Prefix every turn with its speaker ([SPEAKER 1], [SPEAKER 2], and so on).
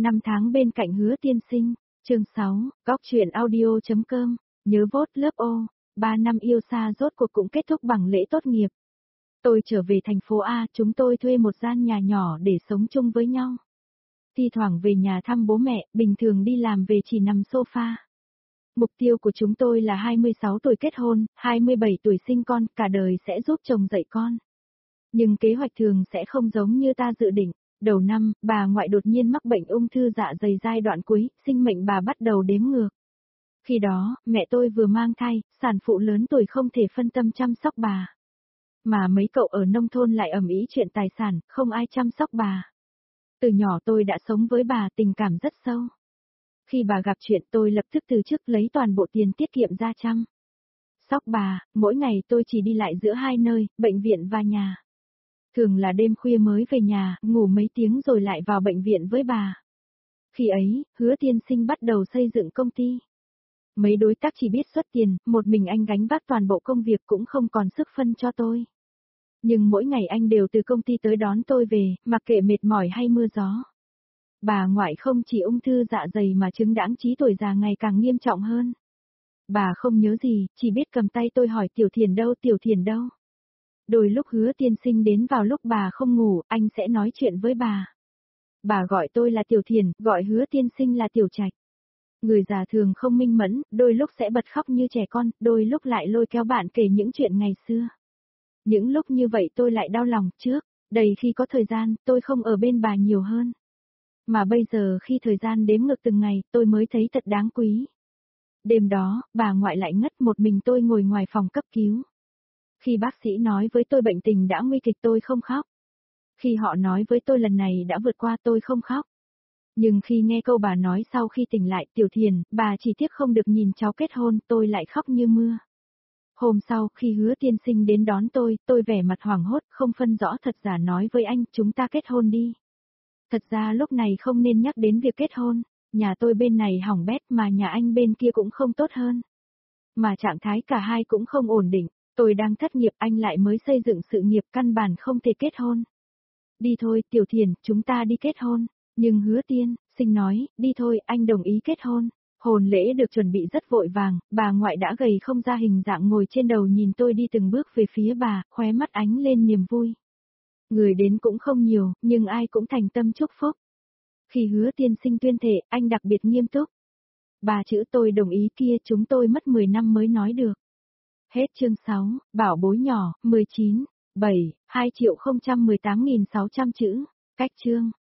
[SPEAKER 1] Năm tháng bên cạnh Hứa Tiên Sinh, chương 6, góc truyện audio.com, nhớ vote lớp O, 3 năm yêu xa rốt cuộc cũng kết thúc bằng lễ tốt nghiệp. Tôi trở về thành phố A, chúng tôi thuê một gian nhà nhỏ để sống chung với nhau. Thi thoảng về nhà thăm bố mẹ, bình thường đi làm về chỉ nằm sofa. Mục tiêu của chúng tôi là 26 tuổi kết hôn, 27 tuổi sinh con, cả đời sẽ giúp chồng dạy con. Nhưng kế hoạch thường sẽ không giống như ta dự định. Đầu năm, bà ngoại đột nhiên mắc bệnh ung thư dạ dày giai đoạn cuối, sinh mệnh bà bắt đầu đếm ngược. Khi đó, mẹ tôi vừa mang thai, sản phụ lớn tuổi không thể phân tâm chăm sóc bà. Mà mấy cậu ở nông thôn lại ầm ĩ chuyện tài sản, không ai chăm sóc bà. Từ nhỏ tôi đã sống với bà, tình cảm rất sâu. Khi bà gặp chuyện tôi lập tức từ chức lấy toàn bộ tiền tiết kiệm ra chăm sóc bà, mỗi ngày tôi chỉ đi lại giữa hai nơi, bệnh viện và nhà. Thường là đêm khuya mới về nhà, ngủ mấy tiếng rồi lại vào bệnh viện với bà. Khi ấy, Hứa Tiên Sinh bắt đầu xây dựng công ty. Mấy đối tác chỉ biết xuất tiền, một mình anh gánh vác toàn bộ công việc cũng không còn sức phân cho tôi. Nhưng mỗi ngày anh đều từ công ty tới đón tôi về, mặc kệ mệt mỏi hay mưa gió. Bà ngoại không chỉ ung thư dạ dày mà chứng đãng trí tuổi già ngày càng nghiêm trọng hơn. Bà không nhớ gì, chỉ biết cầm tay tôi hỏi Tiểu Thiền đâu, Tiểu Thiền đâu. Đôi lúc Hứa Tiên Sinh đến vào lúc bà không ngủ, anh sẽ nói chuyện với bà. Bà gọi tôi là Tiểu Thiền, gọi Hứa Tiên Sinh là Tiểu Trạch. Người già thường không minh mẫn, đôi lúc sẽ bật khóc như trẻ con, đôi lúc lại lôi kéo bạn kể những chuyện ngày xưa. Những lúc như vậy tôi lại đau lòng, trước, đầy khi có thời gian, tôi không ở bên bà nhiều hơn. Mà bây giờ khi thời gian đếm ngược từng ngày, tôi mới thấy thật đáng quý. Đêm đó, bà ngoại lại ngất, một mình tôi ngồi ngoài phòng cấp cứu. Khi bác sĩ nói với tôi bệnh tình đã nguy kịch tôi không khóc. Khi họ nói với tôi lần này đã vượt qua tôi không khóc. Nhưng khi nghe câu bà nói sau khi tỉnh lại, Tiểu Thiền, bà chỉ tiếc không được nhìn cháu kết hôn, tôi lại khóc như mưa. Hôm sau, khi Hứa Tiên Sinh đến đón tôi vẻ mặt hoảng hốt, không phân rõ thật giả nói với anh, chúng ta kết hôn đi. Thật ra lúc này không nên nhắc đến việc kết hôn, nhà tôi bên này hỏng bét mà nhà anh bên kia cũng không tốt hơn. Mà trạng thái cả hai cũng không ổn định, tôi đang thất nghiệp, anh lại mới xây dựng sự nghiệp, căn bản không thể kết hôn. Đi thôi, Tiểu Thiền, chúng ta đi kết hôn. Nhưng Hứa Tiên Sinh nói, đi thôi, anh đồng ý kết hôn. Hôn lễ được chuẩn bị rất vội vàng, bà ngoại đã gầy không ra hình dạng ngồi trên đầu nhìn tôi đi từng bước về phía bà, khóe mắt ánh lên niềm vui. Người đến cũng không nhiều, nhưng ai cũng thành tâm chúc phúc. Khi Hứa Tiên Sinh tuyên thệ, anh đặc biệt nghiêm túc. Ba chữ tôi đồng ý kia chúng tôi mất 10 năm mới nói được. Hết chương 6, bảo bối nhỏ, 19, 7, 2.018.600 chữ. Cách chương.